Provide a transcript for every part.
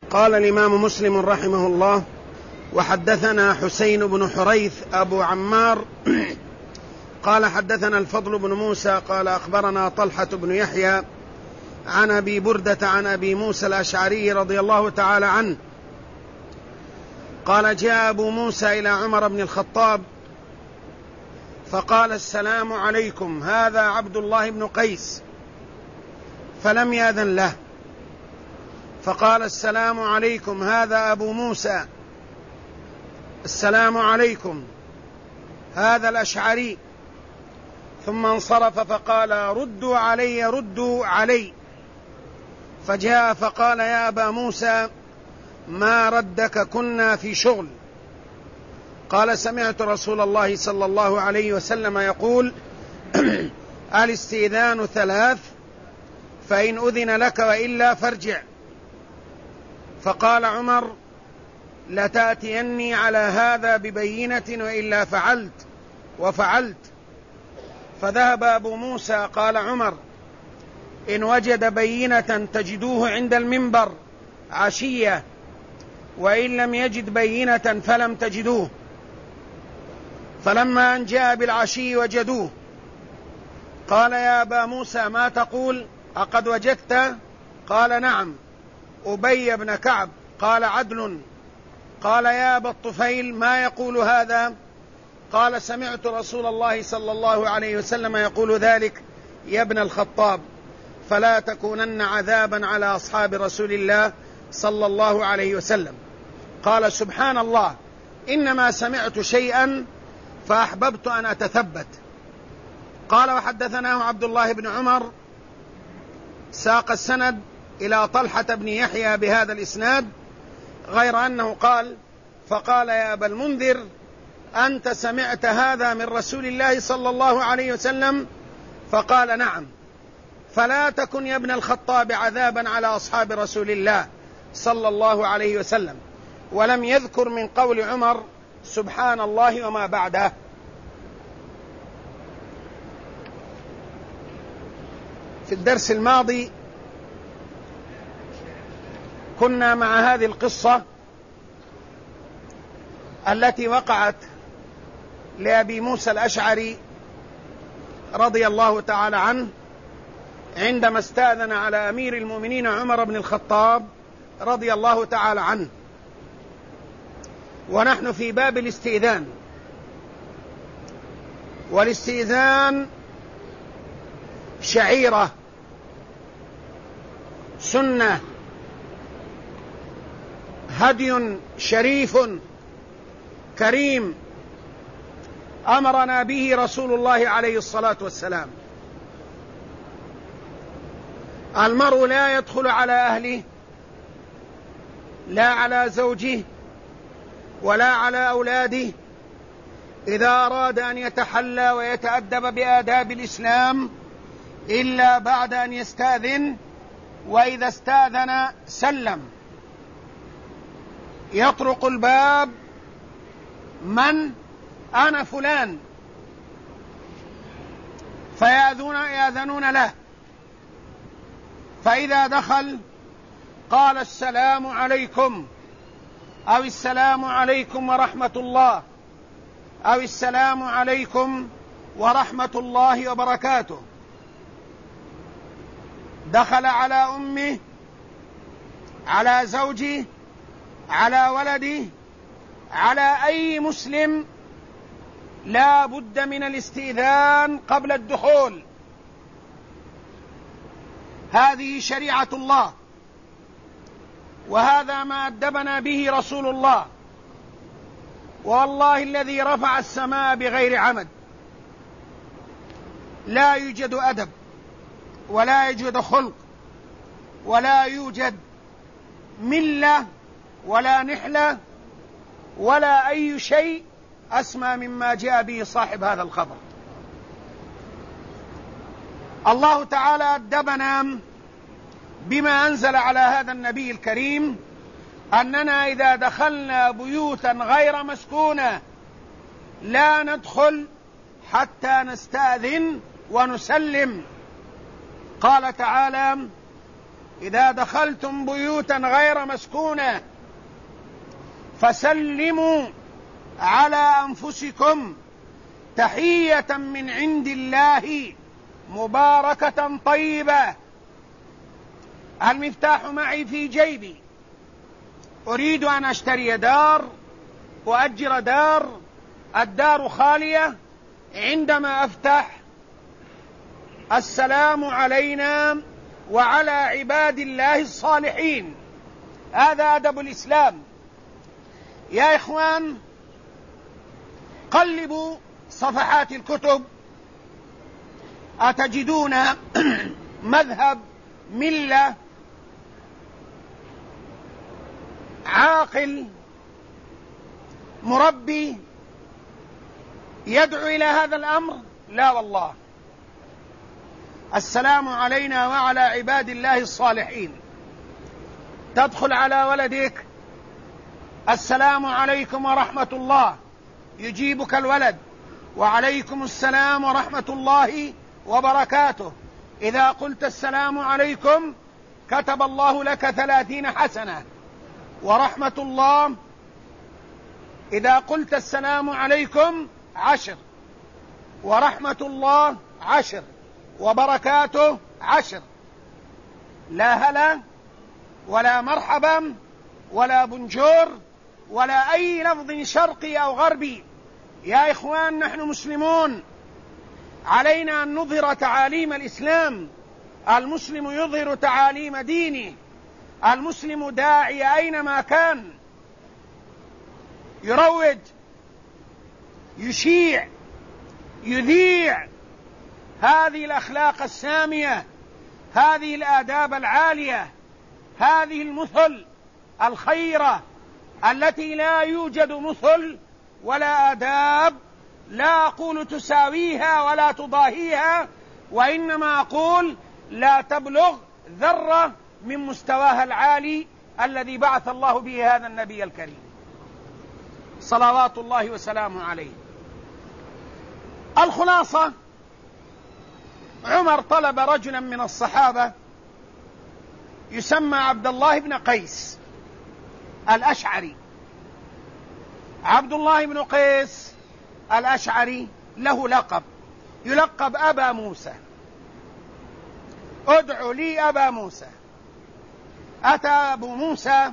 قال الإمام مسلم رحمه الله: وحدثنا حسين بن حريث أبو عمار قال حدثنا الفضل بن موسى قال أخبرنا طلحة بن يحيى عن أبي بردة عن أبي موسى الأشعري رضي الله تعالى عنه قال: جاء أبو موسى إلى عمر بن الخطاب فقال: السلام عليكم، هذا عبد الله بن قيس، فلم يأذن له، فقال: السلام عليكم، هذا أبو موسى، السلام عليكم، هذا الأشعري، ثم انصرف فقال: ردوا علي ردوا علي، فجاء فقال: يا أبا موسى، ما ردك، كنا في شغل. قال: سمعت رسول الله صلى الله عليه وسلم يقول: الاستئذان 3، فإن أذن لك وإلا فارجع. فقال عمر: لتأتيني على هذا ببينة وإلا فعلت، وفعلت. فذهب أبو موسى. قال عمر: إن وجد بينة تجدوه عند المنبر عشية، وإن لم يجد بينة فلم تجدوه. فلما أن جاء بالعشي وجدوه. قال: يا أبا موسى، ما تقول؟ أقد وجدت؟ قال: نعم. أبي بن كعب. قال: عدل. قال: يا أبا الطفيل، ما يقول هذا؟ قال: سمعت رسول الله صلى الله عليه وسلم يقول ذلك يا ابن الخطاب، فلا تكونن عذابا على أصحاب رسول الله صلى الله عليه وسلم. قال: سبحان الله، إنما سمعت شيئا فأحببت أن أتثبت. قال: وحدثناه عبد الله بن عمر، ساق السند إلى طلحة بن يحيى بهذا الإسناد، غير أنه قال: فقال: يا أبا المنذر، أنت سمعت هذا من رسول الله صلى الله عليه وسلم؟ فقال: نعم. فلا تكن يا ابن الخطاب عذابا على أصحاب رسول الله صلى الله عليه وسلم. ولم يذكر من قول عمر سبحان الله وما بعده. في الدرس الماضي كنا مع هذه القصة التي وقعت لأبي موسى الأشعري رضي الله تعالى عنه عندما استأذن على أمير المؤمنين عمر بن الخطاب رضي الله تعالى عنه، ونحن في باب الاستئذان. والاستئذان شعيرة، سنة، هدي شريف كريم أمرنا به رسول الله عليه الصلاة والسلام. المرء لا يدخل على أهله، لا على زوجه ولا على أولاده، إذا أراد أن يتحلى ويتأدب بآداب الإسلام إلا بعد أن يستأذن، وإذا استأذن سلم. يطرق الباب: من؟ أنا فلان. فيأذنون له، فإذا دخل قال: السلام عليكم، أو السلام عليكم ورحمة الله، أو السلام عليكم ورحمة الله وبركاته. دخل على أمه، على زوجه، على ولده، على أي مسلم، لا بد من الاستئذان قبل الدخول. هذه شريعة الله، وهذا ما أدبنا به رسول الله. والله الذي رفع السماء بغير عمد لا يوجد أدب، ولا يوجد خلق، ولا يوجد ملة، ولا نحلة، ولا أي شيء أسمى مما جاء به صاحب هذا الخبر. الله تعالى أدبنا بما أنزل على هذا النبي الكريم أننا إذا دخلنا بيوتا غير مسكونة لا ندخل حتى نستأذن ونسلم. قال تعالى: إذا دخلتم بيوتا غير مسكونة فسلموا على أنفسكم تحية من عند الله مباركة طيبة. المفتاح معي في جيبي، أريد أن أشتري دار وأجر دار، الدار خالية. عندما أفتح السلام علينا وعلى عباد الله الصالحين، هذا أدب الإسلام. يا إخوان، قلبوا صفحات الكتب أتجدون مذهب ملة عاقل مربي يدعو إلى هذا الأمر؟ لا والله. السلام علينا وعلى عباد الله الصالحين، تدخل على ولدك السلام عليكم ورحمة الله، يجيبك الولد وعليكم السلام ورحمة الله وبركاته. إذا قلت السلام عليكم كتب الله لك 30 حسنة ورحمة الله. إذا قلت السلام عليكم 10 ورحمة الله 10 وبركاته 10. لا هلا ولا مرحبا ولا بنجور ولا أي لفظ شرقي أو غربي. يا إخوان، نحن مسلمون، علينا أن نظهر تعاليم الإسلام. المسلم يظهر تعاليم دينه، المسلم داعي أينما كان، يروج، يشيع، يذيع هذه الأخلاق السامية، هذه الآداب العالية، هذه المثل الخيرة التي لا يوجد مثل ولا آداب، لا أقول تساويها ولا تضاهيها، وإنما أقول لا تبلغ ذرة من مستواها العالي الذي بعث الله به هذا النبي الكريم صلوات الله وسلامه عليه. الخلاصة، عمر طلب رجلا من الصحابة يسمى عبد الله بن قيس الأشعري. عبد الله بن قيس الأشعري له لقب، يلقب أبا موسى. ادعوا لي أبا موسى. أتى أبو موسى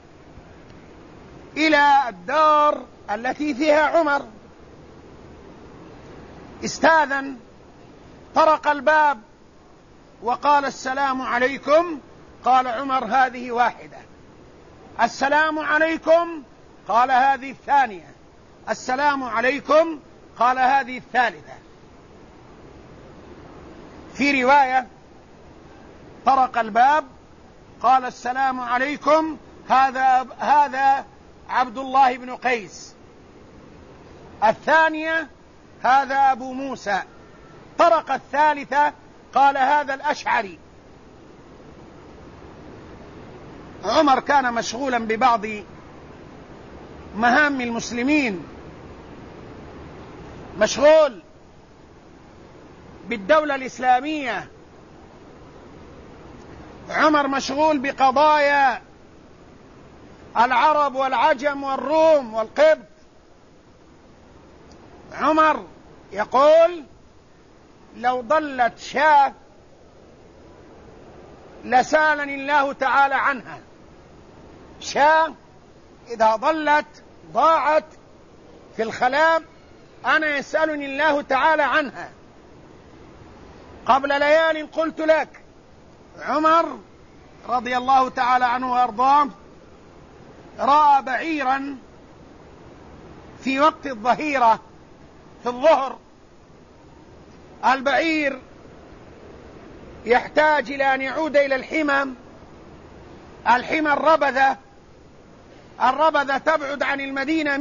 إلى الدار التي فيها عمر، استاذن، طرق الباب وقال السلام عليكم. قال عمر هذه واحدة. السلام عليكم، قال هذه الثانية. السلام عليكم، قال هذه الثالثة. في رواية طرق الباب قال السلام عليكم، هذا عبد الله بن قيس. الثانية هذا أبو موسى. طرق الثالثة قال هذا الأشعري. عمر كان مشغولا ببعض مهام المسلمين، مشغول بالدولة الإسلامية، عمر مشغول بقضايا العرب والعجم والروم والقبط. عمر يقول لو ضلت شاة لسألني الله تعالى عنها. شاة إذا ضلت ضاعت في الخلاء أنا يسألني الله تعالى عنها. قبل ليال قلت لك، عمر رضي الله تعالى عنه وأرضاه رأى بعيرا في وقت الظهيرة في الظهر. البعير يحتاج إلى أن يعود إلى الحمى الربذة تبعد عن المدينة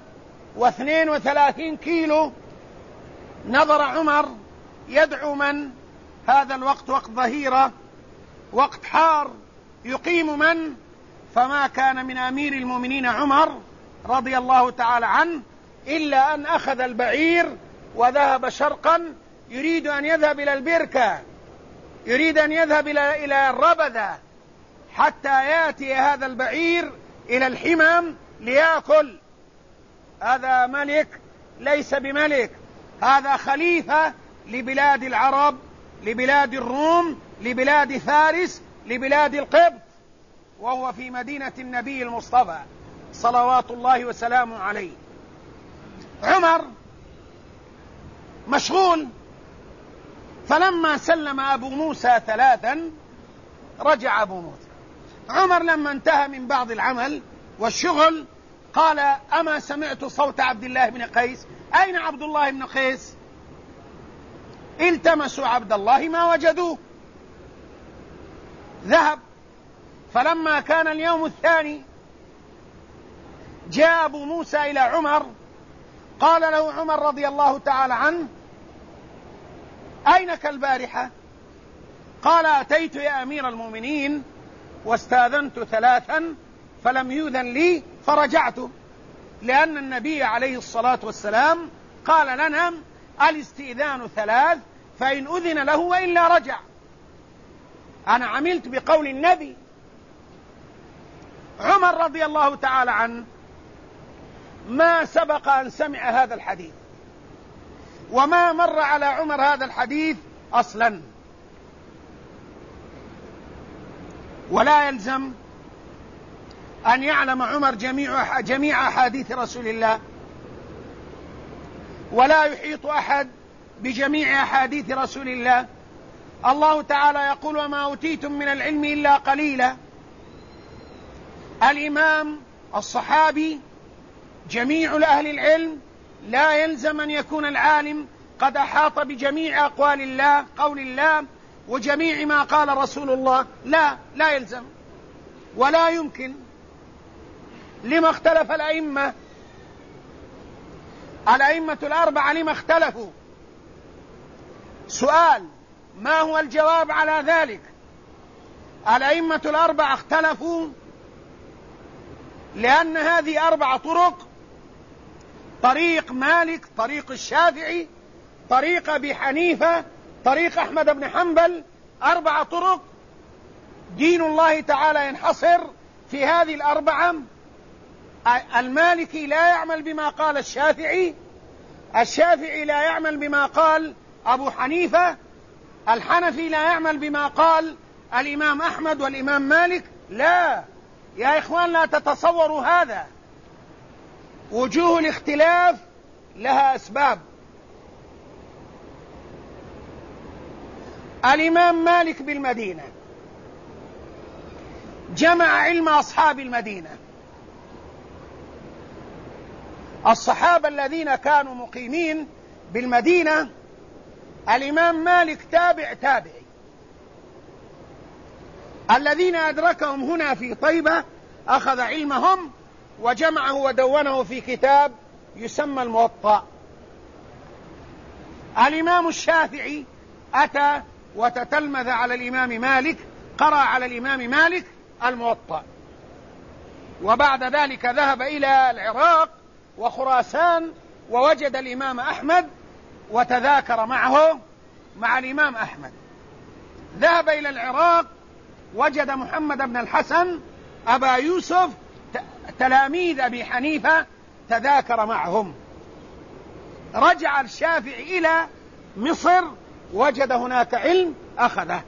132 كيلو. نظر عمر يدعو من؟ هذا الوقت وقت ظهيرة، وقت حار، يقيم من؟ فما كان من أمير المؤمنين عمر رضي الله تعالى عنه إلا أن أخذ البعير وذهب شرقا، يريد أن يذهب إلى البركة، يريد أن يذهب إلى الربذة حتى يأتي هذا البعير إلى الحمام ليأكل. هذا ملك ليس بملك، هذا خليفة لبلاد العرب، لبلاد الروم، لبلاد فارس، لبلاد القبط، وهو في مدينة النبي المصطفى صلوات الله وسلامه عليه. عمر مشغول، فلما سلم أبو موسى 3 رجع أبو موسى. عمر لما انتهى من بعض العمل والشغل قال: أما سمعت صوت عبد الله بن قيس؟ أين عبد الله بن قيس؟ التمسوا عبد الله ما وجدوه. ذهب، فلما كان اليوم الثاني جاء أبو موسى إلى عمر، قال له عمر رضي الله تعالى عنه: أينك البارحة؟ قال: أتيت يا أمير المؤمنين واستاذنت 3 فلم يؤذن لي فرجعت، لأن النبي عليه الصلاة والسلام قال لنا الاستئذان 3 فإن أذن له وإلا رجع. أنا عملت بقول النبي. عمر رضي الله تعالى عنه ما سبق أن سمع هذا الحديث، وما مر على عمر هذا الحديث أصلا، ولا يلزم أن يعلم عمر جميع أحاديث رسول الله، ولا يحيط أحد بجميع أحاديث رسول الله. الله تعالى يقول: وما أوتيتم من العلم إلا قليلا. الإمام الصحابي جميع أهل العلم لا يلزم أن يكون العالم قد أحاط بجميع أقوال الله، قول الله، وجميع ما قال رسول الله. لا يلزم ولا يمكن. لما اختلف الأئمة؟ الأئمة 4 لما اختلفوا؟ سؤال: ما هو الجواب على ذلك؟ الأئمة 4 اختلفوا لأن هذه 4 طرق: طريق مالك، طريق الشافعي، طريق أبي حنيفة، طريق أحمد بن حنبل. 4 طرق. دين الله تعالى ينحصر في هذه 4. المالكي لا يعمل بما قال الشافعي، الشافعي لا يعمل بما قال أبو حنيفة، الحنفي لا يعمل بما قال الإمام أحمد والإمام مالك. لا يا إخوان، لا تتصوروا هذا. وجوه الاختلاف لها أسباب. الإمام مالك بالمدينة جمع علم أصحاب المدينة، الصحابة الذين كانوا مقيمين بالمدينة. الإمام مالك تابعي، الذين أدركهم هنا في طيبة أخذ علمهم وجمعه ودونه في كتاب يسمى الموطأ. الإمام الشافعي أتى وتتلمذ على الإمام مالك، قرأ على الإمام مالك الموطأ، وبعد ذلك ذهب إلى العراق وخراسان ووجد الإمام أحمد وتذاكر معه مع الإمام أحمد. ذهب إلى العراق وجد محمد بن الحسن أبا يوسف تلاميذ أبي حنيفة تذاكر معهم. رجع الشافعي إلى مصر وجد هناك علم أخذه.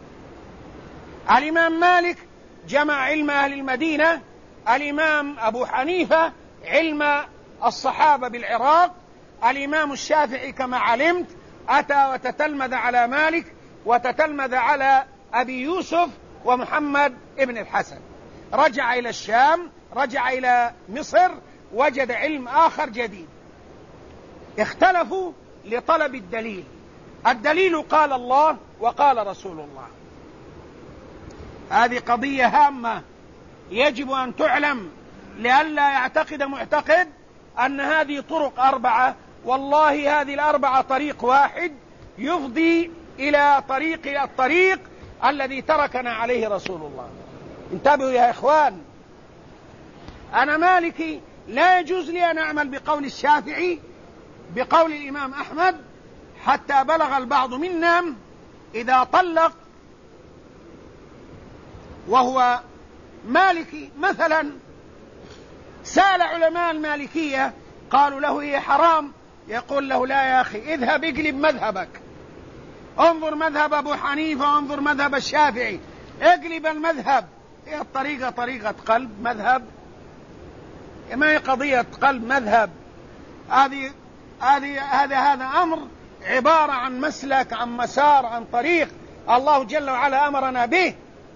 الإمام مالك جمع علم أهل المدينة، الإمام أبو حنيفة علم الصحابة بالعراق، الإمام الشافعي كما علمت أتى وتتلمذ على مالك وتتلمذ على أبي يوسف ومحمد ابن الحسن. رجع إلى الشام، رجع إلى مصر، وجد علم آخر جديد. اختلفوا لطلب الدليل. الدليل قال الله وقال رسول الله. هذه قضية هامة يجب أن تعلم، لئلا يعتقد معتقد أن هذه طرق 4. والله هذه 4 طريق واحد يفضي إلى الطريق الذي تركنا عليه رسول الله. انتبهوا يا إخوان، أنا مالكي لا يجوز لي أن أعمل بقول الشافعي بقول الإمام أحمد، حتى بلغ البعض منا إذا طلق وهو مالكي مثلا، سأل علماء المالكية قالوا له هي حرام، يقول له لا يا أخي، اذهب اقلب مذهبك، انظر مذهب أبو حنيفة، انظر مذهب الشافعي، اقلب المذهب. هي الطريقة طريقة قلب مذهب، ما هي قضية قلب مذهب. هذا أمر عبارة عن مسلك، عن مسار، عن طريق الله جل وعلا أمرنا به.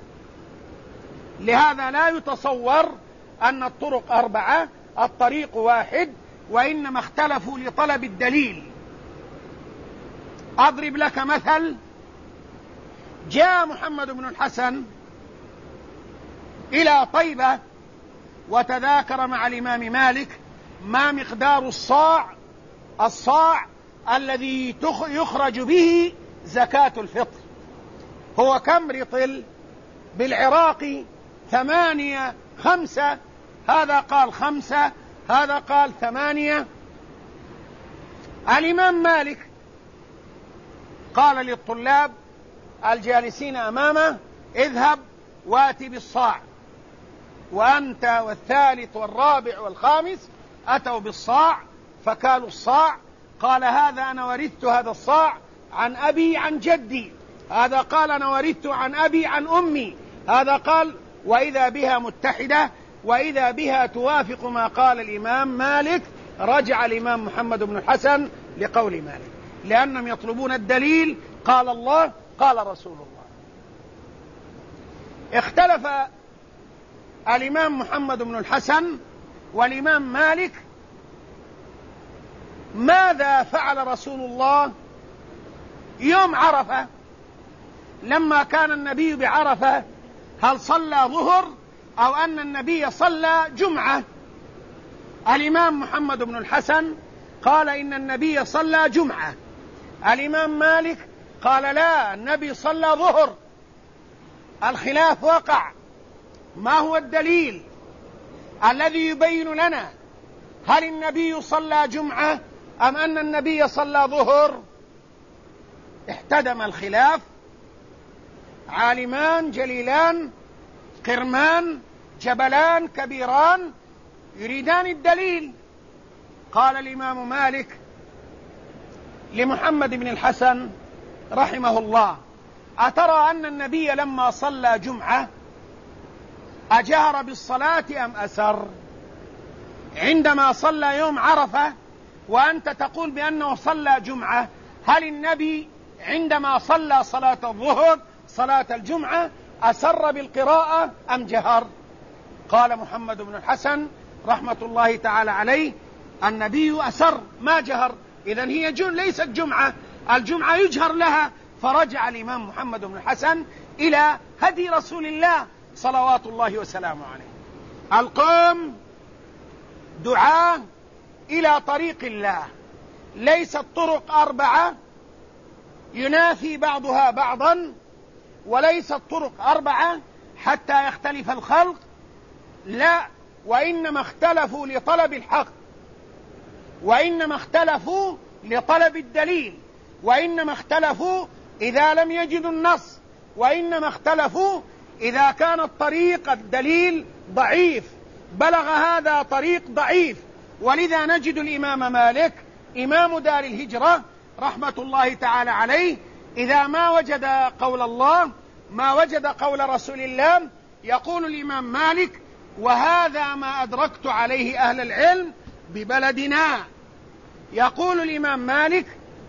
لهذا لا يتصور أن الطرق 4، الطريق واحد، وإنما اختلفوا لطلب الدليل. أضرب لك مثل. جاء محمد بن الحسن إلى طيبة وتذاكر مع الإمام مالك ما مقدار الصاع الذي يخرج به زكاة الفطر. هو كم رطل بالعراق؟ 8 5، هذا قال 5، هذا قال 8. الإمام مالك قال للطلاب الجالسين أمامه اذهب واتي بالصاع، وأنت والثالث والرابع والخامس أتوا بالصاع فكالوا الصاع. قال هذا أنا ورثت هذا الصاع عن أبي عن جدي، هذا قال أنا ورثت عن أبي عن أمي، هذا قال، وإذا بها متحدة، وإذا بها توافق ما قال الإمام مالك. رجع الإمام محمد بن الحسن لقول مالك، لأنهم يطلبون الدليل، قال الله قال رسول الله. اختلف الإمام محمد بن الحسن والإمام مالك ماذا فعل رسول الله يوم عرفة لما كان النبي بعرفة، هل صلى ظهر أو أن النبي صلى جمعة؟ الإمام محمد بن الحسن قال إن النبي صلى جمعة. الإمام مالك قال لا، النبي صلى ظهر. الخلاف وقع. ما هو الدليل الذي يبين لنا هل النبي صلى جمعة أم أن النبي صلى ظهر؟ احتدم الخلاف. عالمان جليلان، قرمان، جبلان كبيران، يريدان الدليل. قال الإمام مالك لمحمد بن الحسن رحمه الله: أترى أن النبي لما صلى جمعة أجهر بالصلاة أم أسر؟ عندما صلى يوم عرفة وأنت تقول بأنه صلى جمعة، هل النبي عندما صلى صلاة الظهر صلاة الجمعة أسر بالقراءة أم جهر؟ قال محمد بن الحسن رحمة الله تعالى عليه: النبي أسر ما جهر، إذن هي ليست جمعة، الجمعة يجهر لها. فرجع الإمام محمد بن الحسن إلى هدي رسول الله صلوات الله وسلامه عليه. القوم دعاة إلى طريق الله، ليست طرق 4 ينافي بعضها بعضا، وليست طرق 4 حتى يختلف الخلق، لا، وإنما اختلفوا لطلب الحق، وإنما اختلفوا لطلب الدليل، وإنما اختلفوا إذا لم يجدوا النص، وإنما اختلفوا إذا كان الطريق الدليل ضعيف، بلغ هذا طريق ضعيف. ولذا نجد الإمام مالك إمام دار الهجرة رحمة الله تعالى عليه إذا ما وجد قول الله، ما وجد قول رسول الله، يقول الإمام مالك: وهذا ما أدركت عليه أهل العلم ببلدنا. يقول الإمام مالك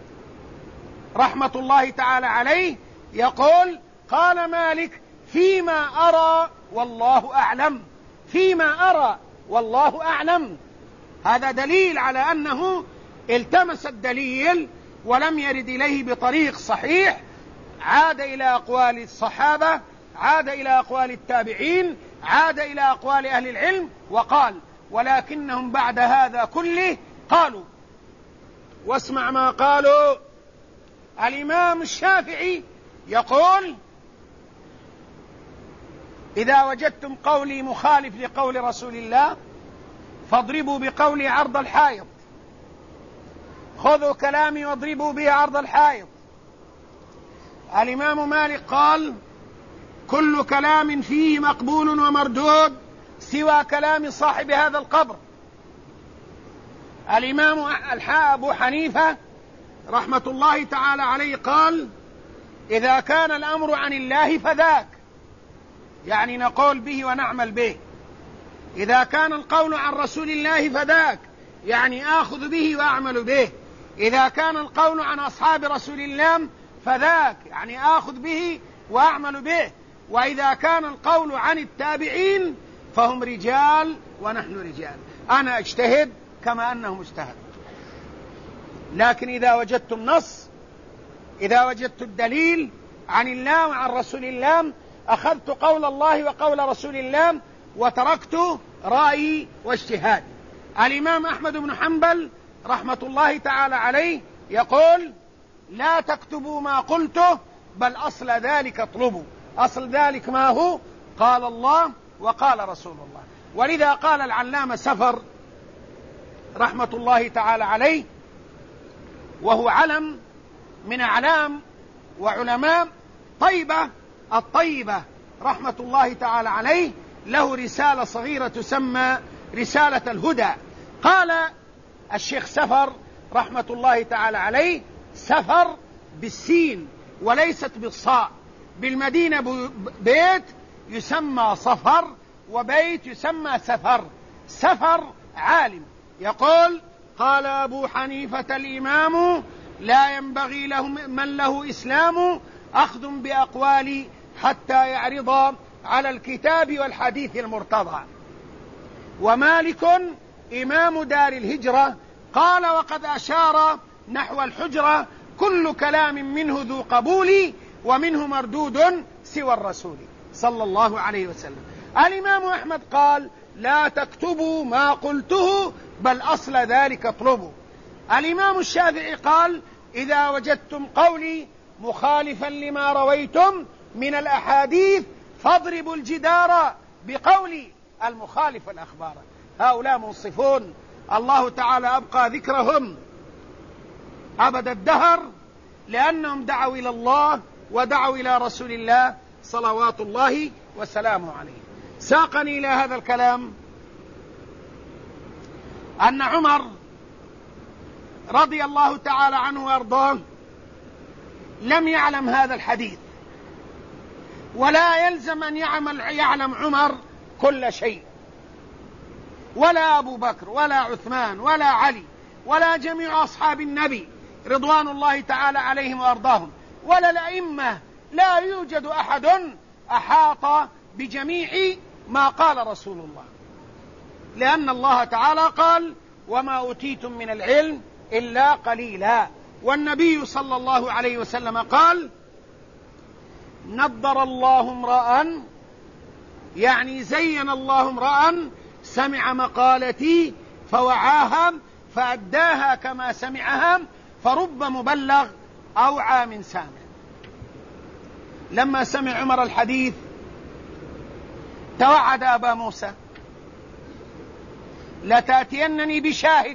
رحمة الله تعالى عليه، يقول: قال مالك: فيما أرى والله أعلم، فيما أرى والله أعلم. هذا دليل على أنه التمس الدليل ولم يرد إليه بطريق صحيح، عاد إلى أقوال الصحابة، عاد إلى أقوال التابعين، عاد إلى أقوال أهل العلم وقال. ولكنهم بعد هذا كله قالوا، واسمع ما قالوا. الإمام الشافعي يقول: إذا وجدتم قولي مخالف لقول رسول الله فاضربوا بقولي عرض الحائط، خذوا كلامي واضربوا به عرض الحائط. الإمام مالك قال: كل كلام فيه مقبول ومردود سوى كلام صاحب هذا القبر. الإمام أبو حنيفة رحمة الله تعالى عليه قال: إذا كان الأمر عن الله فذاك، يعني نقول به ونعمل به. إذا كان القول عن رسول الله فذاك، يعني آخذ به وأعمل به. إذا كان القول عن أصحاب رسول الله فذاك، يعني آخذ به وأعمل به. وإذا كان القول عن التابعين فهم رجال ونحن رجال، أنا أجتهد كما أنهم اجتهدوا. لكن إذا وجدت النص، إذا وجدت الدليل عن الله وعن رسول الله، أخذت قول الله وقول رسول الله وتركت رأيي واجتهادي. الإمام أحمد بن حنبل رحمة الله تعالى عليه يقول: لا تكتبوا ما قلته، بل أصل ذلك اطلبوا. أصل ذلك ما هو؟ قال الله وقال رسول الله. ولذا قال العلامة سفر رحمة الله تعالى عليه، وهو علم من أعلام وعلماء طيبة الطيبة رحمة الله تعالى عليه، له رسالة صغيرة تسمى رسالة الهدى. قال الشيخ سفر رحمة الله تعالى عليه: سفر بالسين وليست بالصاء. بالمدينة بيت يسمى صفر، وبيت يسمى سفر. سفر عالم يقول: قال أبو حنيفة الإمام: لا ينبغي له من له إسلام أخذ بأقوال حتى يعرض على الكتاب والحديث المرتضى. ومالك إمام دار الهجرة قال: وقد أشار نحو الحجرة: كل كلام منه ذو قبول ومنه مردود سوى الرسول صلى الله عليه وسلم. الإمام أحمد قال: لا تكتبوا ما قلته، بل أصل ذلك اطلبوا. الإمام الشافعي قال: إذا وجدتم قولي مخالفا لما رويتم من الأحاديث فاضربوا الجدار بقول المخالف الأخبار. هؤلاء منصفون، الله تعالى أبقى ذكرهم أبد الدهر، لأنهم دعوا إلى الله ودعوا إلى رسول الله صلوات الله وسلامه عليه. ساقني إلى هذا الكلام أن عمر رضي الله تعالى عنه وأرضاه لم يعلم هذا الحديث، ولا يلزم أن يعلم عمر كل شيء، ولا أبو بكر ولا عثمان ولا علي ولا جميع أصحاب النبي رضوان الله تعالى عليهم وأرضاهم، ولا الأئمة. لا يوجد أحد أحاط بجميع ما قال رسول الله، لأن الله تعالى قال: وما أوتيتم من العلم إلا قليلا. والنبي صلى الله عليه وسلم قال: نضر الله امرأ، يعني زين الله امرأ سمع مقالتي فوعاها فأداها كما سمعها، فرب مبلغ أوعى من سامع. لما سمع عمر الحديث توعد أبا موسى: لتأتينني بشاهد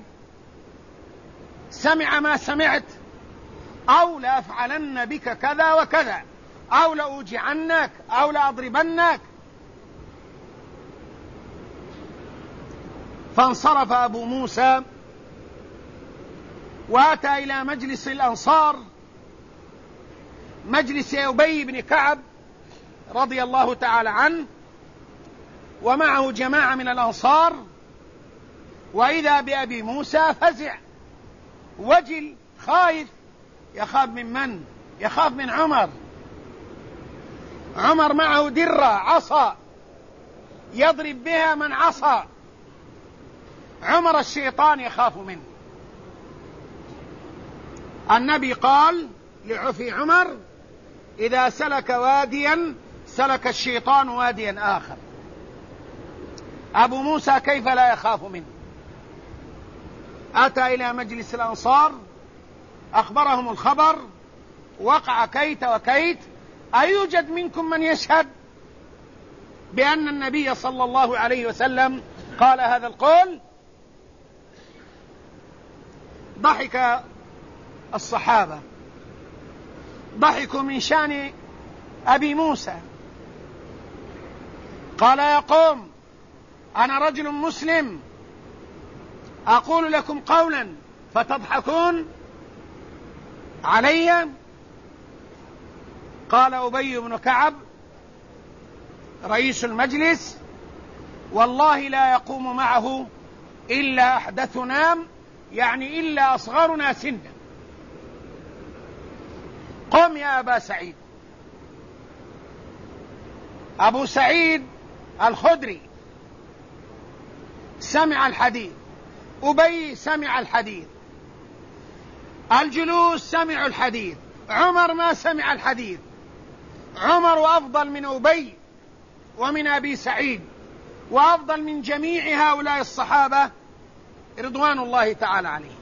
سمع ما سمعت، أو لأفعلن بك كذا وكذا، أو لأوجعنك، أو لأضربنك. فانصرف أبو موسى وأتى إلى مجلس الأنصار، مجلس أبي بن كعب رضي الله تعالى عنه، ومعه جماعة من الأنصار. وإذا بأبي موسى فزع وجل خايف. يخاف من من؟ يخاف من عمر. عمر معه درة عصا يضرب بها من عصى. عمر الشيطان يخاف منه. النبي قال لعفي عمر: إذا سلك واديا سلك الشيطان واديا آخر. أبو موسى كيف لا يخاف منه؟ أتى إلى مجلس الأنصار، أخبرهم الخبر، وقع كيت وكيت. أيوجد منكم من يشهد بأن النبي صلى الله عليه وسلم قال هذا القول؟ ضحك الصحابة، ضحكوا من شأن أبي موسى، قال يا قوم أنا رجل مسلم أقول لكم قولا فتضحكون علي. قال أبي بن كعب رئيس المجلس والله لا يقوم معه إلا أحدثنا، يعني إلا أصغرنا سنا. قم يا أبا سعيد. أبو سعيد الخدري سمع الحديث، أبي سمع الحديث، الجلوس سمعوا الحديث، عمر ما سمع الحديث. عمر أفضل من أبي ومن أبي سعيد وأفضل من جميع هؤلاء الصحابة رضوان الله تعالى عليهم.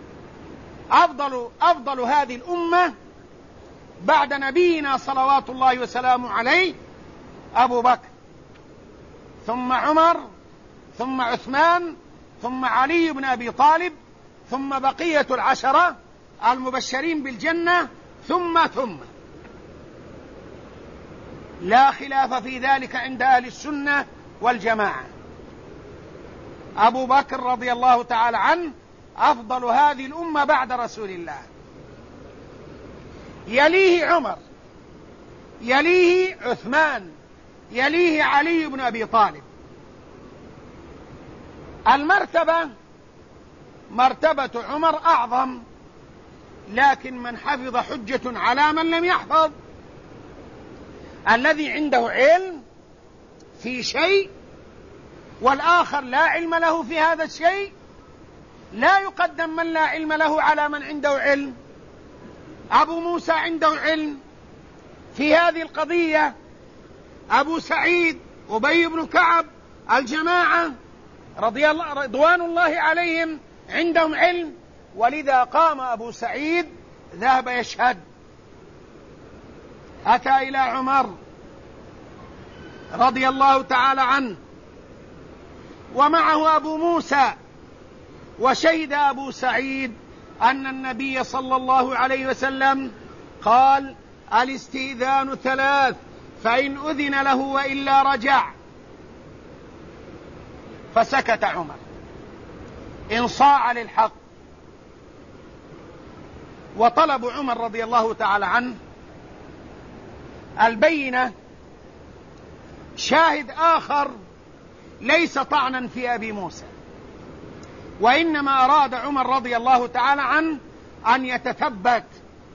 أفضل هذه الأمة بعد نبينا صلوات الله وسلامه عليه أبو بكر، ثم عمر، ثم عثمان، ثم علي بن أبي طالب، ثم بقية العشرة المبشرين بالجنة، ثم لا خلاف في ذلك عند أهل السنة والجماعة. أبو بكر رضي الله تعالى عنه أفضل هذه الأمة بعد رسول الله، يليه عمر، يليه عثمان، يليه علي بن أبي طالب. المرتبة مرتبة عمر أعظم، لكن من حفظ حجة على من لم يحفظ. الذي عنده علم في شيء والآخر لا علم له في هذا الشيء لا يقدم من لا علم له على من عنده علم. أبو موسى عنده علم في هذه القضية، أبو سعيد، أبي بن كعب، الجماعة رضوان الله عليهم عندهم علم، ولذا قام أبو سعيد ذهب يشهد، أتى إلى عمر رضي الله تعالى عنه ومعه أبو موسى، وشهد أبو سعيد أن النبي صلى الله عليه وسلم قال الاستئذان 3 فإن أذن له وإلا رجع. فسكت عمر انصاع للحق. وطلب عمر رضي الله تعالى عنه البينة شاهد آخر ليس طعنا في أبي موسى، وإنما أراد عمر رضي الله تعالى عنه أن يتثبت،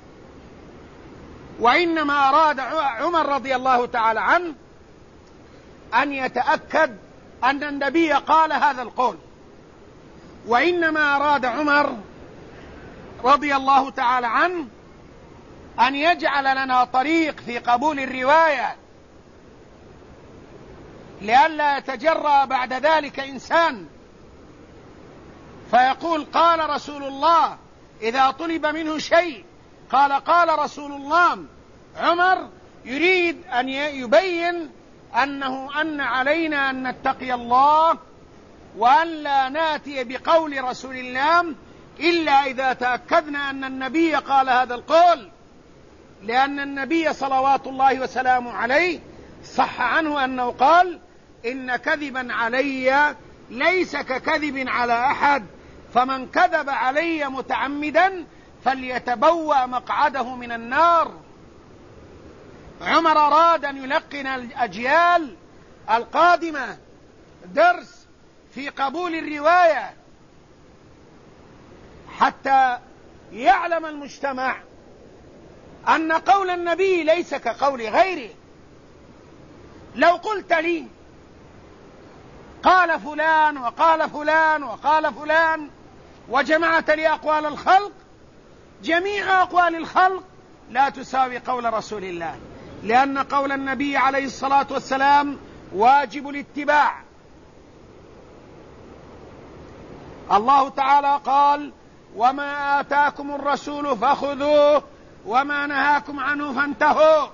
وإنما أراد عمر رضي الله تعالى عنه أن يتأكد أن النبي قال هذا القول، وإنما أراد عمر رضي الله تعالى عنه أن يجعل لنا طريق في قبول الرواية، لئلا يتجرأ بعد ذلك إنسان فيقول قال رسول الله إذا طلب منه شيء قال رسول الله. عمر يريد أن يبين أن علينا أن نتقي الله وأن لا ناتي بقول رسول الله إلا إذا تأكدنا أن النبي قال هذا القول، لأن النبي صلوات الله وسلامه عليه صح عنه أنه قال إن كذبا علي ليس ككذب على أحد، فمن كذب علي متعمدا فليتبوأ مقعده من النار. عمر أراد أن يلقن الأجيال القادمة درس في قبول الرواية حتى يعلم المجتمع أن قول النبي ليس كقول غيره. لو قلت لي قال فلان وقال فلان وقال فلان وجمعت لي أقوال الخلق، جميع أقوال الخلق لا تساوي قول رسول الله، لأن قول النبي عليه الصلاة والسلام واجب الاتباع. الله تعالى قال وما آتاكم الرسول فخذوه وما نهاكم عنه فانتهوا.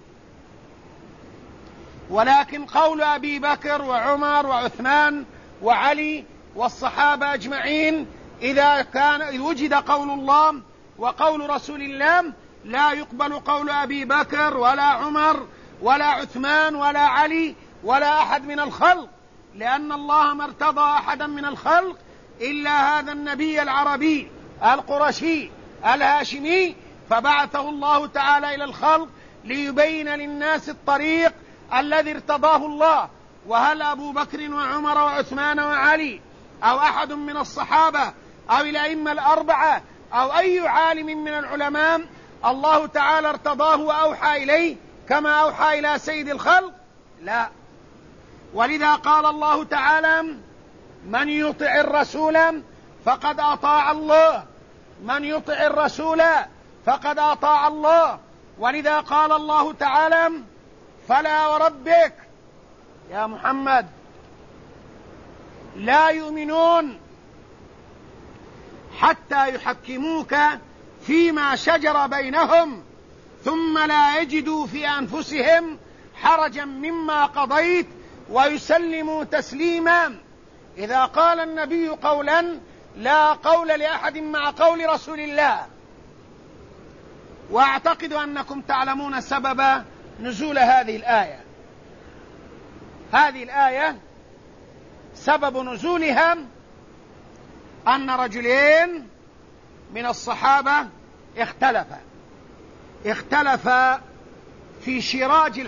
ولكن قول أبي بكر وعمر وعثمان وعلي والصحابة أجمعين إذا كان وجد قول الله وقول رسول الله لا يقبل قول أبي بكر ولا عمر ولا عثمان ولا علي ولا أحد من الخلق، لأن الله ما ارتضى أحدا من الخلق إلا هذا النبي العربي القرشي الهاشمي، فبعثه الله تعالى إلى الخلق ليبين للناس الطريق الذي ارتضاه الله. وهل أبو بكر وعمر وعثمان وعلي أو أحد من الصحابة أو الأئمة الأربعة أو أي عالم من العلماء الله تعالى ارتضاه وأوحى إليه كما أوحى إلى سيد الخلق؟ لا. ولذا قال الله تعالى: من يطع الرسول فقد أطاع الله، من يطع الرسول فقد أطاع الله. ولذا قال الله تعالى: فلا وربك يا محمد لا يؤمنون حتى يحكموك فيما شجر بينهم ثم لا يجدوا في أنفسهم حرجا مما قضيت ويسلموا تسليما. إذا قال النبي قولا لا قول لأحد مع قول رسول الله. وأعتقد أنكم تعلمون سبب نزول هذه الآية. هذه الآية سبب نزولها أن رجلين من الصحابة اختلفا في شراج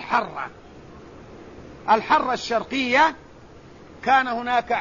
الحرة الشرقية. كان هناك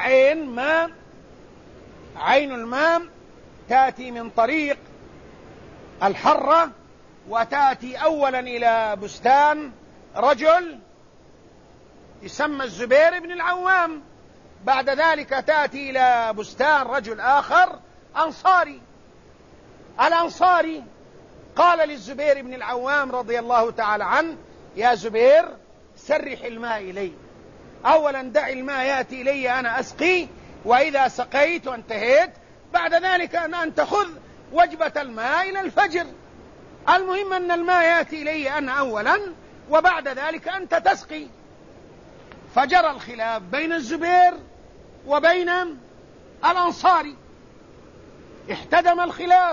عين الماء تأتي من طريق الحرة وتأتي أولا إلى بستان رجل يسمى الزبير بن العوام، بعد ذلك تأتي إلى بستان رجل آخر أنصاري. الأنصاري قال للزبير بن العوام رضي الله تعالى عنه: يا زبير سرح الماء إلي، أولا دع الماء يأتي إلي أنا أسقي، وإذا سقيت وانتهيت بعد ذلك أن تأخذ وجبة الماء إلى الفجر، المهم أن الماء يأتي إلي أنا أولا وبعد ذلك أنت تسقي. فجرى الخلاف بين الزبير وبين الأنصاري، احتدم الخلاف،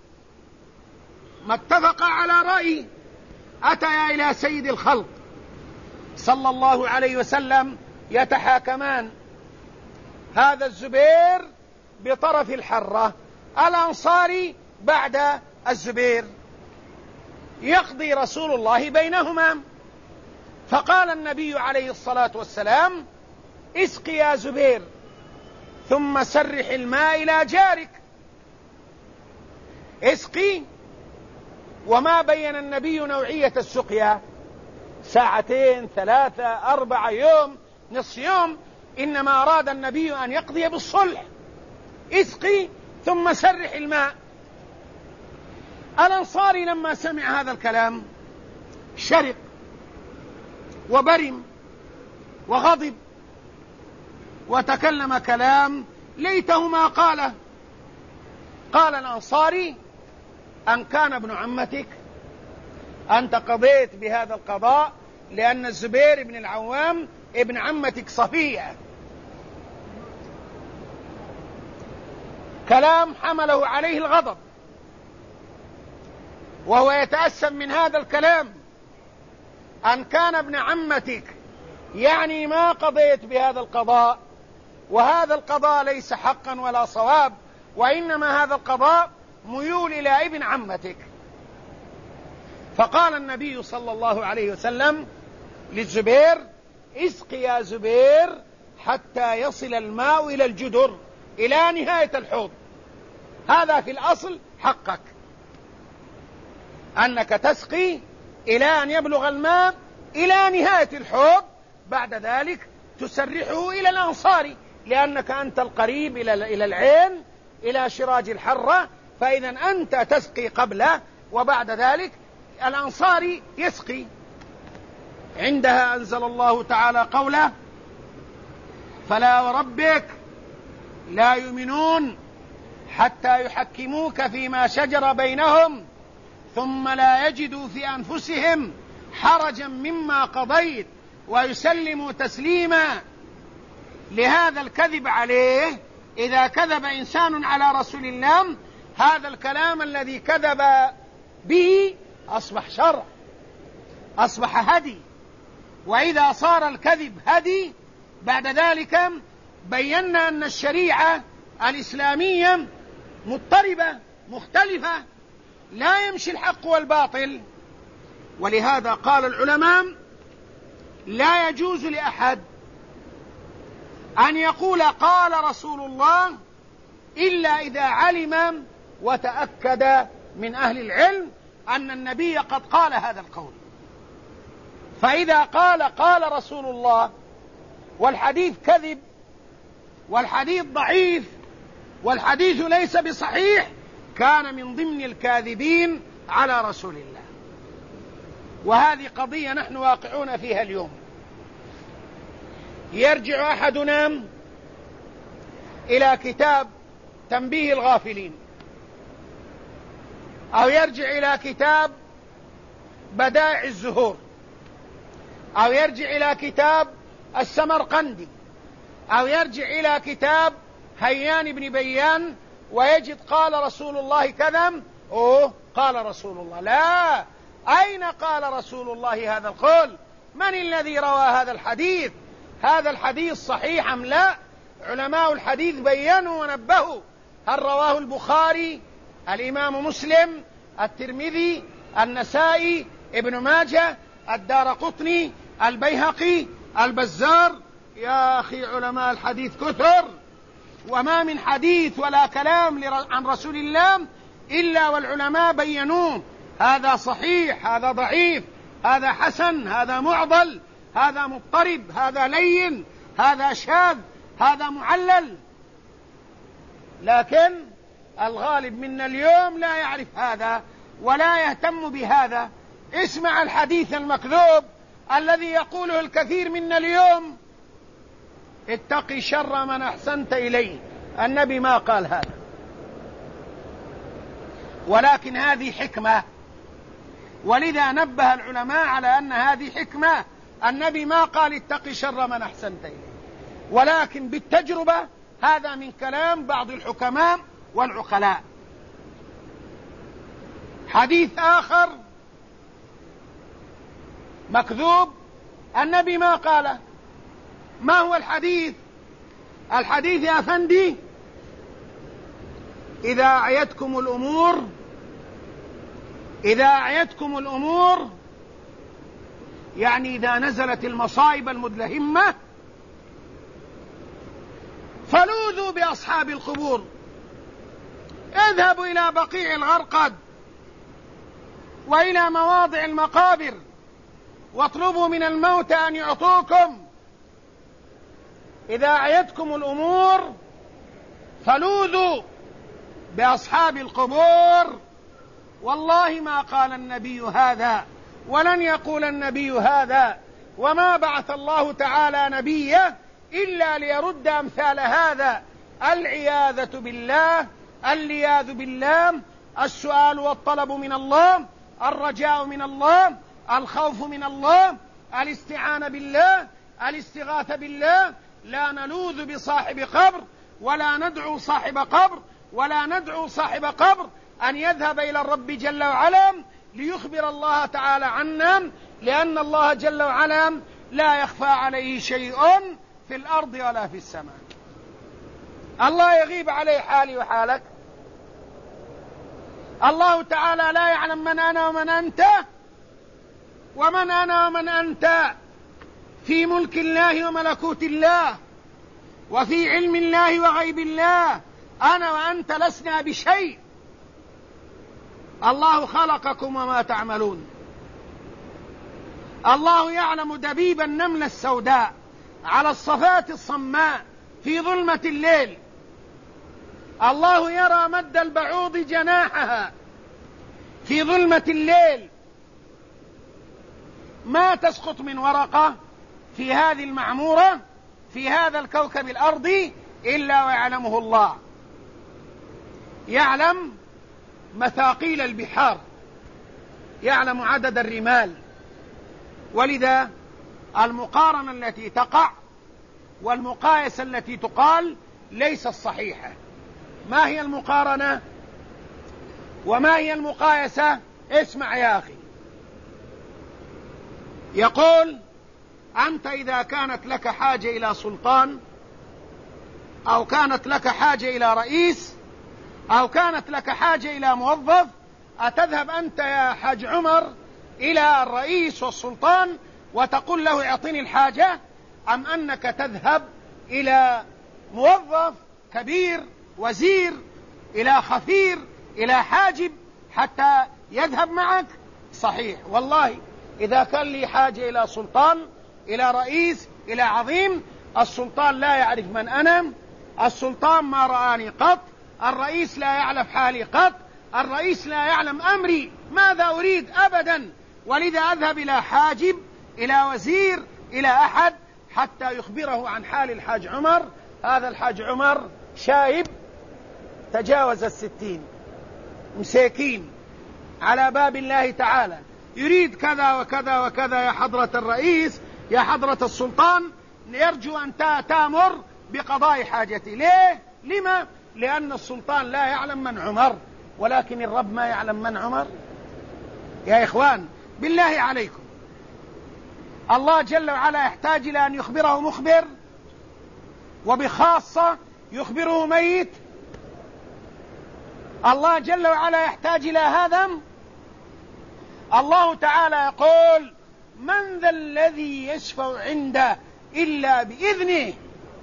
ما اتفق على رأي، أتيا إلى سيد الخلق صلى الله عليه وسلم يتحاكمان، هذا الزبير بطرف الحرة، الأنصاري بعد الزبير، يقضي رسول الله بينهما. فقال النبي عليه الصلاة والسلام: اسق يا زبير ثم سرح الماء إلى جارك، اسقي. وما بين النبي نوعية السقيا، 2 3 4 يوم، نصف يوم، إنما أراد النبي أن يقضي بالصلح، اسقي ثم سرح الماء. الأنصاري لما سمع هذا الكلام شرق وبرم وغضب وتكلم كلام ليته ما قاله. قال الأنصاري: أن كان ابن عمتك أنت قضيت بهذا القضاء، لأن الزبير بن العوام ابن عمتك صفية. كلام حمله عليه الغضب، وهو يتأسم من هذا الكلام. أن كان ابن عمتك يعني ما قضيت بهذا القضاء، وهذا القضاء ليس حقا ولا صواب، وإنما هذا القضاء ميول إلى ابن عمتك. فقال النبي صلى الله عليه وسلم للزبير: اسق يا زبير حتى يصل الماء إلى الجدر، إلى نهاية الحوض. هذا في الأصل حقك، أنك تسقي إلى أن يبلغ الماء إلى نهاية الحوض، بعد ذلك تسرحه إلى الأنصاري، لأنك أنت القريب إلى العين، إلى شراج الحرة، فإذا أنت تسقي قبله وبعد ذلك الأنصاري يسقي. عندها أنزل الله تعالى قوله: فلا وربك لا يؤمنون حتى يحكموك فيما شجر بينهم ثم لا يجدوا في أنفسهم حرجا مما قضيت ويسلموا تسليما. لهذا الكذب عليه، إذا كذب إنسان على رسول الله، هذا الكلام الذي كذب به أصبح شرع، أصبح هدي، وإذا صار الكذب هدي بعد ذلك بينا أن الشريعة الإسلامية مضطربة مختلفة، لا يمشي الحق والباطل. ولهذا قال العلماء: لا يجوز لأحد أن يقول قال رسول الله إلا إذا علم وتأكد من أهل العلم أن النبي قد قال هذا القول. فإذا قال رسول الله والحديث كذب والحديث ضعيف والحديث ليس بصحيح، كان من ضمن الكاذبين على رسول الله. وهذه قضية نحن واقعون فيها اليوم. يرجع أحدنا إلى كتاب تنبيه الغافلين، أو يرجع إلى كتاب بدائع الزهور، أو يرجع إلى كتاب السمرقندي، أو يرجع إلى كتاب هيان بن بيان، ويجد قال رسول الله كذا. قال رسول الله. لا، أين قال رسول الله هذا القول؟ من الذي روى هذا الحديث؟ هذا الحديث صحيح أم لا؟ علماء الحديث بيّنوا ونبهوا. هل رواه البخاري، الإمام مسلم، الترمذي، النسائي، ابن ماجه، الدارقطني، البيهقي، البزار؟ يا أخي علماء الحديث كثر، وما من حديث ولا كلام عن رسول الله إلا والعلماء بيّنوه: هذا صحيح، هذا ضعيف، هذا حسن، هذا معضل، هذا مضطرب، هذا لين، هذا شاذ، هذا معلل. لكن الغالب منا اليوم لا يعرف هذا ولا يهتم بهذا. اسمع الحديث المكذوب الذي يقوله الكثير منا اليوم: اتقي شر من أحسنت إليه. النبي ما قال هذا، ولكن هذه حكمة، ولذا نبه العلماء على أن هذه حكمة. النبي ما قال اتقي شر من أحسنت إليه، ولكن بالتجربة هذا من كلام بعض الحكماء والعقلاء. حديث آخر مكذوب النبي ما قاله. ما هو الحديث؟ الحديث يا أفندي: إذا أعيتكم الأمور، يعني إذا نزلت المصائب المدلهمة، فلوذوا بأصحاب القبور. اذهبوا إلى بقيع الغرقد وإلى مواضع المقابر واطلبوا من الموتى أن يعطوكم. إذا أعيتكم الأمور فلوذوا بأصحاب القبور. والله ما قال النبي هذا، ولن يقول النبي هذا، وما بعث الله تعالى نبيه إلا ليرد أمثال هذا. العياذة بالله، اللياذ بالله، السؤال والطلب من الله، الرجاء من الله، الخوف من الله، الاستعانة بالله، الاستغاثة بالله. لا نلوذ بصاحب قبر، ولا ندعو صاحب قبر، ولا ندعو صاحب قبر أن يذهب إلى الرب جل وعلا ليخبر الله تعالى عنا، لأن الله جل وعلا لا يخفى عليه شيء في الأرض ولا في السماء. الله يغيب عليه حالي وحالك؟ الله تعالى لا يعلم من أنا ومن أنت، ومن أنا ومن أنت في ملك الله وملكوت الله، وفي علم الله وغيب الله. أنا وأنت لسنا بشيء. الله خلقكم وما تعملون. الله يعلم دبيب النملة السوداء على الصفات الصماء في ظلمة الليل. الله يرى مد البعوض جناحها في ظلمة الليل. ما تسقط من ورقة في هذه المعمورة في هذا الكوكب الأرضي إلا ويعلمه الله. يعلم مثاقيل البحار، يعلم عدد الرمال. ولذا المقارنة التي تقع والمقايسة التي تقال ليست صحيحة. ما هي المقارنة وما هي المقايسة؟ اسمع يا أخي. يقول أنت إذا كانت لك حاجة إلى سلطان، أو كانت لك حاجة إلى رئيس، أو كانت لك حاجة إلى موظف، أتذهب أنت يا حاج عمر إلى الرئيس والسلطان وتقول له اعطني الحاجة، أم أنك تذهب إلى موظف كبير، وزير، إلى خفير، إلى حاجب حتى يذهب معك؟ صحيح والله، إذا كان لي حاجة إلى سلطان، إلى رئيس، إلى عظيم، السلطان لا يعرف من أنا، السلطان ما رآني قط، الرئيس لا يعلم حالي قط، الرئيس لا يعلم أمري ماذا أريد أبدا، ولذا أذهب إلى حاجب، إلى وزير، إلى أحد حتى يخبره عن حال الحاج عمر. هذا الحاج عمر شايب تجاوز 60، مساكين على باب الله تعالى، يريد كذا وكذا وكذا يا حضرة الرئيس، يا حضرة السلطان، يرجو أن تأمر بقضاء حاجتي. ليه؟ لما؟ لأن السلطان لا يعلم من عمر، ولكن الرب ما يعلم من عمر. يا إخوان بالله عليكم، الله جل وعلا يحتاج إلى أن يخبره مخبر، وبخاصة يخبره ميت؟ الله جل وعلا يحتاج إلى هذا؟ الله تعالى يقول: من ذا الذي يشفع عنده إلا بإذنه.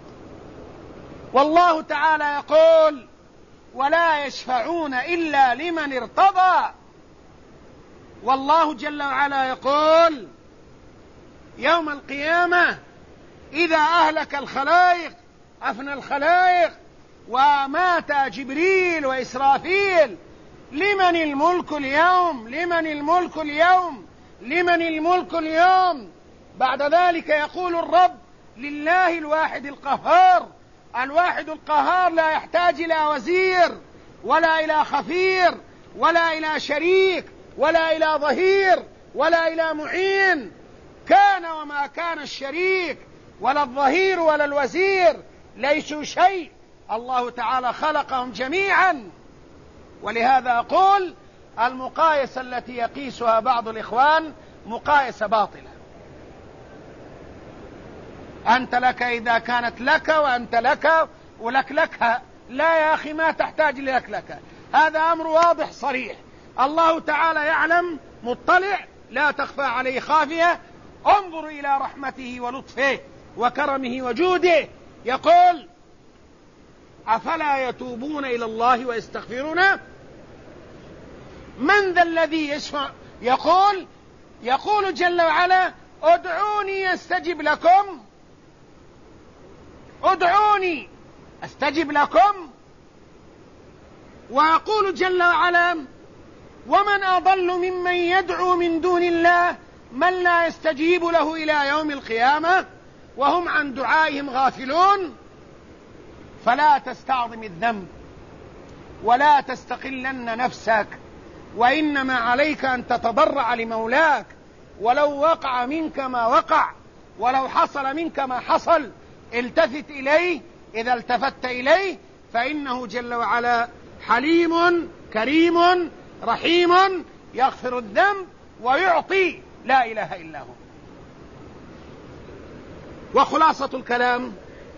والله تعالى يقول: ولا يشفعون إلا لمن ارتضى. والله جل وعلا يقول يوم القيامة: إذا أهلك الخلائق، أفنى الخلائق، ومات جبريل وإسرافيل، لمن الملك اليوم؟ لمن الملك اليوم؟ لمن الملك اليوم؟ بعد ذلك يقول الرب: لله الواحد القهار. الواحد القهار لا يحتاج إلى وزير، ولا إلى خفير، ولا إلى شريك، ولا إلى ظهير، ولا إلى معين. كان وما كان الشريك ولا الظهير ولا الوزير ليسوا شيء، الله تعالى خلقهم جميعا. ولهذا أقول: المقايسة التي يقيسها بعض الإخوان مقايسة باطلة. أنت لك إذا كانت لك، وأنت لك، ولك لك. لا يا أخي، ما تحتاج لك لك، هذا أمر واضح صريح. الله تعالى يعلم، مطلع، لا تخفى عليه خافية. انظر إلى رحمته ولطفه وكرمه وجوده. يقول: أفلا يتوبون إلى الله ويستغفرونه؟ من ذا الذي يشفع؟ يقول جل وعلا: ادعوني استجب لكم، ادعوني استجب لكم. ويقول جل وعلا: ومن أضل ممن يدعو من دون الله من لا يستجيب له إلى يوم القيامة وهم عن دعائهم غافلون. فلا تستعظم الذنب ولا تستقلن نفسك، وإنما عليك أن تتضرع لمولاك، ولو وقع منك ما وقع، ولو حصل منك ما حصل، التفت إليه. إذا التفت إليه فإنه جل وعلا حليم كريم رحيم، يغفر الذنب ويعطي، لا إله إلا هو. وخلاصة الكلام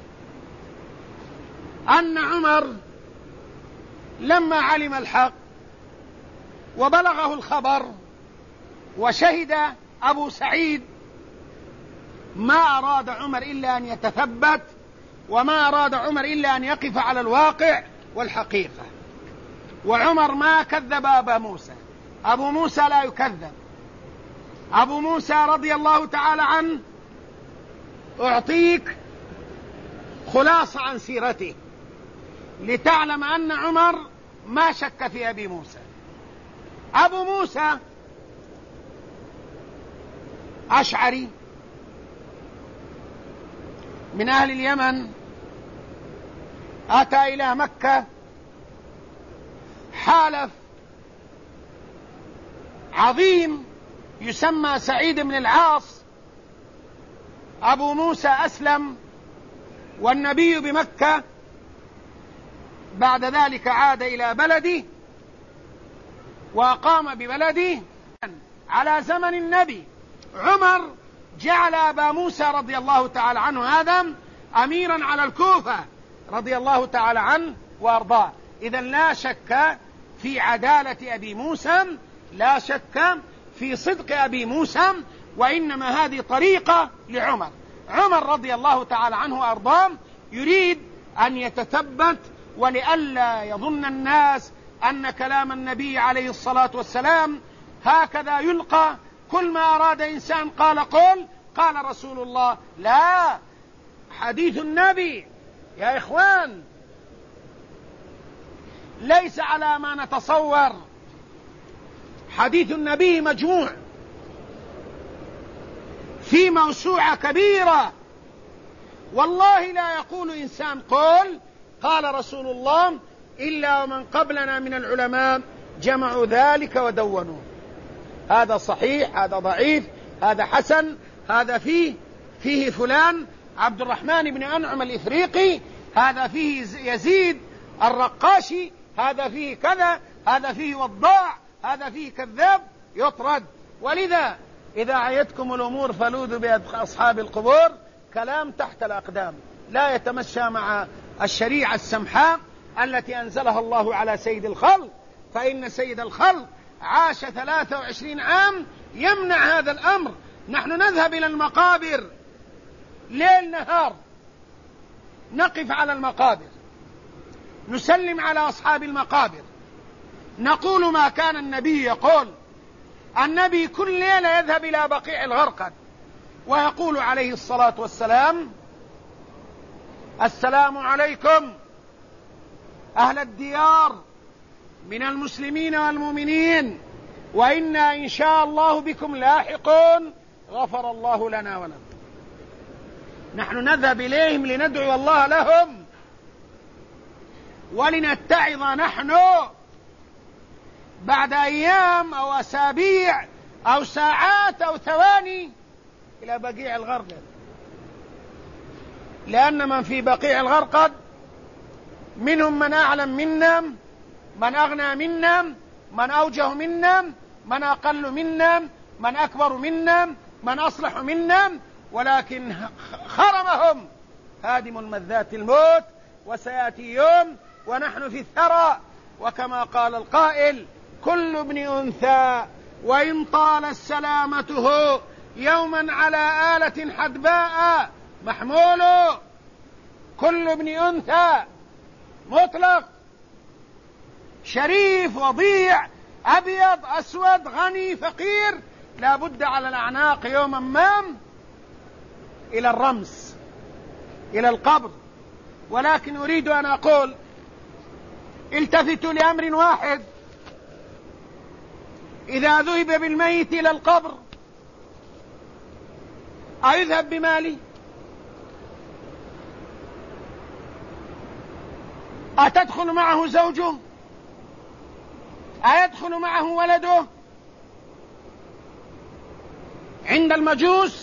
أن عمر لما علم الحق وبلغه الخبر وشهد أبو سعيد، ما أراد عمر إلا أن يتثبت، وما أراد عمر إلا أن يقف على الواقع والحقيقة. وعمر ما كذب أبا موسى، أبو موسى لا يكذب. أبو موسى رضي الله تعالى عنه أعطيك خلاصة عن سيرته لتعلم أن عمر ما شك في أبي موسى. أبو موسى أشعري من أهل اليمن، أتى إلى مكة، حالف عظيم يسمى سعيد بن العاص. أبو موسى أسلم والنبي بمكة، بعد ذلك عاد إلى بلده وقام ببلده على زمن النبي. عمر جعل أبا موسى رضي الله تعالى عنه هذا أميرا على الكوفة رضي الله تعالى عنه وأرضاه. إذن لا شك في عدالة أبي موسى، لا شك في صدق أبي موسى، وإنما هذه طريقة لعمر. عمر رضي الله تعالى عنه وأرضاه يريد أن يتثبت، ولئلا يظن الناس أن كلام النبي عليه الصلاة والسلام هكذا يلقى، كل ما أراد إنسان قال قل قال رسول الله. لا، حديث النبي يا إخوان ليس على ما نتصور. حديث النبي مجموع في موسوعة كبيرة، والله لا يقول إنسان قل قال رسول الله إلا ومن قبلنا من العلماء جمعوا ذلك ودونوه. هذا صحيح، هذا ضعيف، هذا حسن، هذا فيه فلان عبد الرحمن بن أنعم الإفريقي، هذا فيه يزيد الرقاشي، هذا فيه كذا، هذا فيه وضاع، هذا فيه كذاب، يطرد. ولذا إذا عيتكم الأمور فلوذوا بأصحاب القبور، كلام تحت الأقدام، لا يتمشى مع الشريعة السمحاء التي أنزلها الله على سيد الخلق. فإن سيد الخلق عاش 23 عام يمنع هذا الأمر. نحن نذهب إلى المقابر ليل نهار، نقف على المقابر، نسلم على أصحاب المقابر، نقول ما كان النبي يقول. النبي كل ليلة يذهب إلى بقيع الغرقد ويقول عليه الصلاة والسلام السلام عليكم أهل الديار من المسلمين والمؤمنين، وإنا إن شاء الله بكم لاحقون، غفر الله لنا ولكم. نحن نذهب إليهم لندعو الله لهم ولنتعظ نحن بعد أيام أو أسابيع أو ساعات أو ثواني إلى بقيع الغرقد، لأن من في بقيع الغرقد منهم من أعلم منا، من أغنى منا، من أوجه منا، من أقل منا، من أكبر منا، من أصلح منا، ولكن خرمهم هادم المذات الموت. وسيأتي يوم ونحن في الثرى، وكما قال القائل كل ابن أنثى وإن طالت سلامته يوما على آلة حدباء محمول. كل ابن أنثى مطلق، شريف وضيع، أبيض أسود، غني فقير، لا بد على الأعناق يوما ما إلى الرمس، إلى القبر. ولكن أريد أن أقول التفتوا لأمر واحد: إذا ذهب بالميت إلى القبر أيذهب بمالي؟ أتدخل معه زوجه؟ أيدخل معه ولده؟ عند المجوس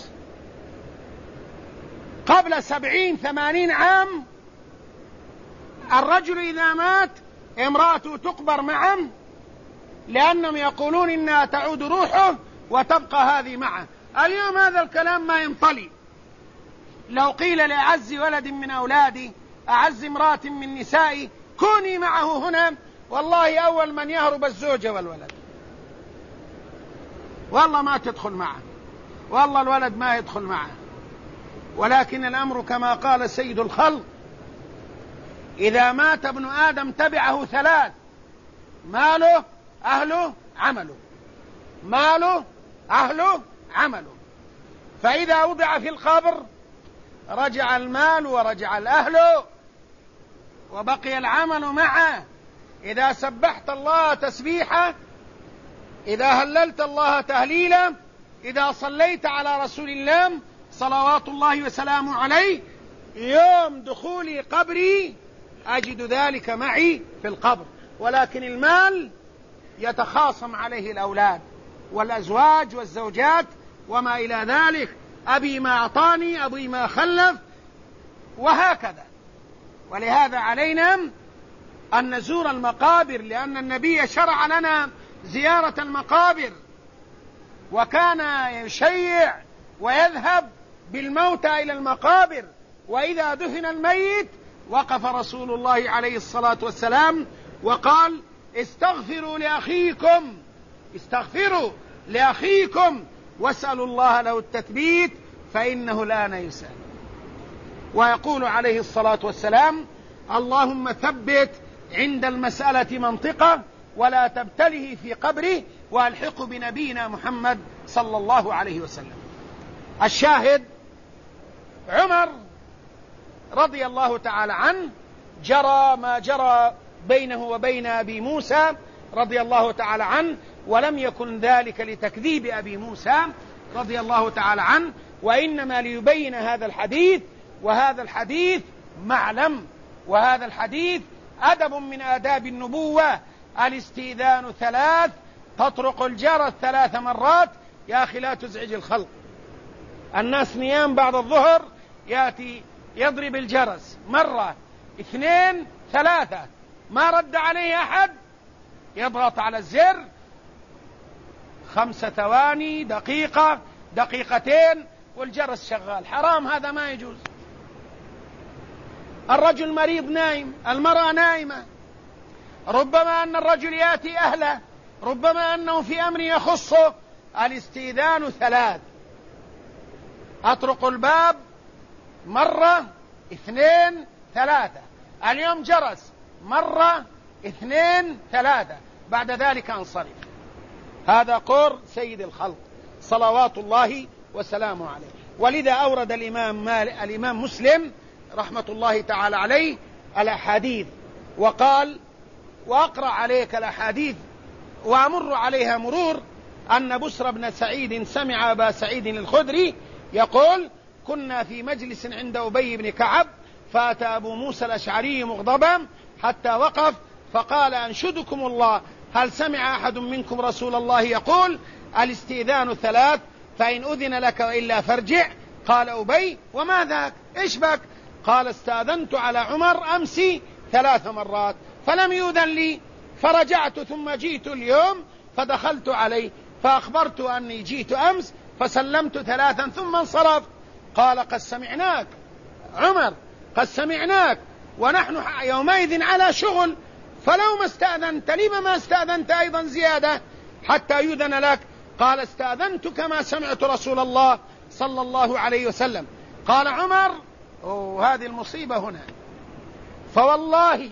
قبل 70-80 عام الرجل إذا مات امرأته تقبر معه، لأنهم يقولون إنها تعود روحه وتبقى هذه معه. اليوم هذا الكلام ما ينطلي. لو قيل لأعز ولد من أولادي، أعز امرأة من نسائي، كوني معه هنا، والله أول من يهرب الزوجة والولد، والله ما تدخل معه، والله الولد ما يدخل معه. ولكن الأمر كما قال سيد الخلق: إذا مات ابن آدم تبعه 3: ماله، أهله، عمله. ماله، أهله، عمله. فإذا وضع في القبر رجع المال ورجع الأهل وبقي العمل معه. إذا سبحت الله تسبيحة، إذا هللت الله تهليلا، إذا صليت على رسول الله صلوات الله وسلامه عليه، يوم دخولي قبري أجد ذلك معي في القبر. ولكن المال يتخاصم عليه الأولاد والأزواج والزوجات وما إلى ذلك، أبي ما أعطاني، أبي ما خلف، وهكذا. ولهذا علينا أن نزور المقابر، لأن النبي شرع لنا زيارة المقابر، وكان يشيع ويذهب بالموتى إلى المقابر. وإذا دفن الميت وقف رسول الله عليه الصلاة والسلام وقال: استغفروا لأخيكم واسألوا الله له التثبيت فإنه الآن يسأل. ويقول عليه الصلاة والسلام: اللهم ثبت عند المسألة منطقة ولا تبتله في قبره والحقه بنبينا محمد صلى الله عليه وسلم. الشاهد: عمر رضي الله تعالى عنه جرى ما جرى بينه وبين أبي موسى رضي الله تعالى عنه، ولم يكن ذلك لتكذيب أبي موسى رضي الله تعالى عنه، وإنما ليبين هذا الحديث. وهذا الحديث معلم، وهذا الحديث أدب من آداب النبوة. الاستئذان 3، تطرق الجرس 3 مرات. يا أخي لا تزعج الخلق، الناس نيام بعد الظهر، يأتي يضرب الجرس 1 2 3، ما رد عليه أحد، يضغط على الزر 5 ثواني، دقيقة، دقيقتين، والجرس شغال. حرام، هذا ما يجوز. الرجل مريض نايم، المرأة نائمة، ربما أن الرجل يأتي أهله، ربما أنه في أمر يخصه. الاستئذان 3، أطرق الباب 1 2 3، اليوم جرس 1 2 3، بعد ذلك انصرف. هذا قول سيد الخلق صلوات الله وسلامه عليه. ولذا أورد الإمام مسلم رحمة الله تعالى عليه الأحاديث، وقال: وأقرأ عليك الأحاديث وأمر عليها مرور، أن بسر بن سعيد سمع أبا سعيد الخدري يقول: كنا في مجلس عند أبي بن كعب، فأتى أبو موسى الأشعري مغضبا حتى وقف، فقال: أنشدكم الله، هل سمع أحد منكم رسول الله يقول: الاستئذان 3، فإن أذن لك وإلا فارجع؟ قال أبي: وما ذاك؟ إيش بك؟ قال: استأذنت على عمر أمس 3 مرات فلم يؤذن لي، فرجعت ثم جئت اليوم فدخلت عليه فأخبرت أني جئت أمس فسلمت 3 ثم انصرفت. قال: قد سمعناك عمر، قد سمعناك، ونحن يومئذ على شغل، فلو ما استأذنت لما ما استأذنت أيضا زيادة حتى يؤذن لك؟ قال: استأذنت كما سمعت رسول الله صلى الله عليه وسلم. قال عمر: هذه المصيبة هنا، فوالله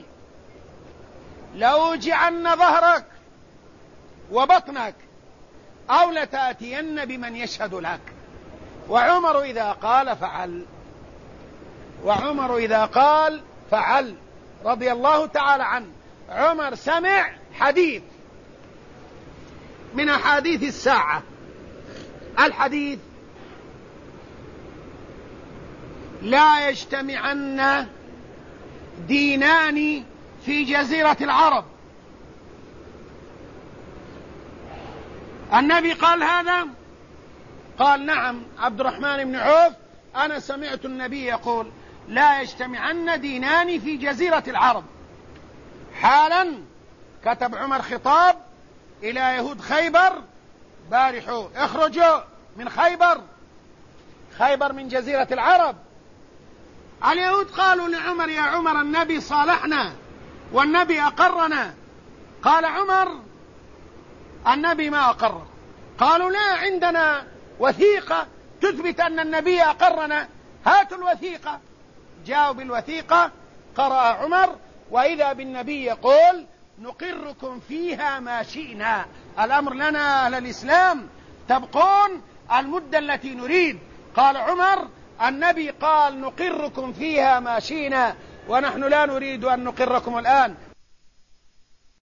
لأوجعن ظهرك وبطنك أو لتأتين بمن يشهد لك. وعمر إذا قال فعل، وعمر إذا قال فعل رضي الله تعالى عنه. عمر سمع حديث من أحاديث الساعة. الحديث: لا يجتمعن دينان في جزيرة العرب. النبي قال هذا؟ قال: نعم. عبد الرحمن بن عوف: أنا سمعت النبي يقول: لا يجتمعن دينان في جزيرة العرب. حالا كتب عمر خطاب إلى يهود خيبر: بارحوا، اخرجوا من خيبر، خيبر من جزيرة العرب. اليهود قالوا لعمر: يا عمر النبي صالحنا والنبي أقرنا. قال عمر: النبي ما أقر. قالوا: لا، عندنا وثيقة تثبت أن النبي أقرنا، هاتوا الوثيقة. جاءوا بالوثيقة، قرأ عمر، وإذا بالنبي يقول: نقركم فيها ما شئنا، الأمر لنا أهل الإسلام، تبقون المدة التي نريد. قال عمر: النبي قال: نقركم فيها ما شئنا، ونحن لا نريد أن نقركم الآن،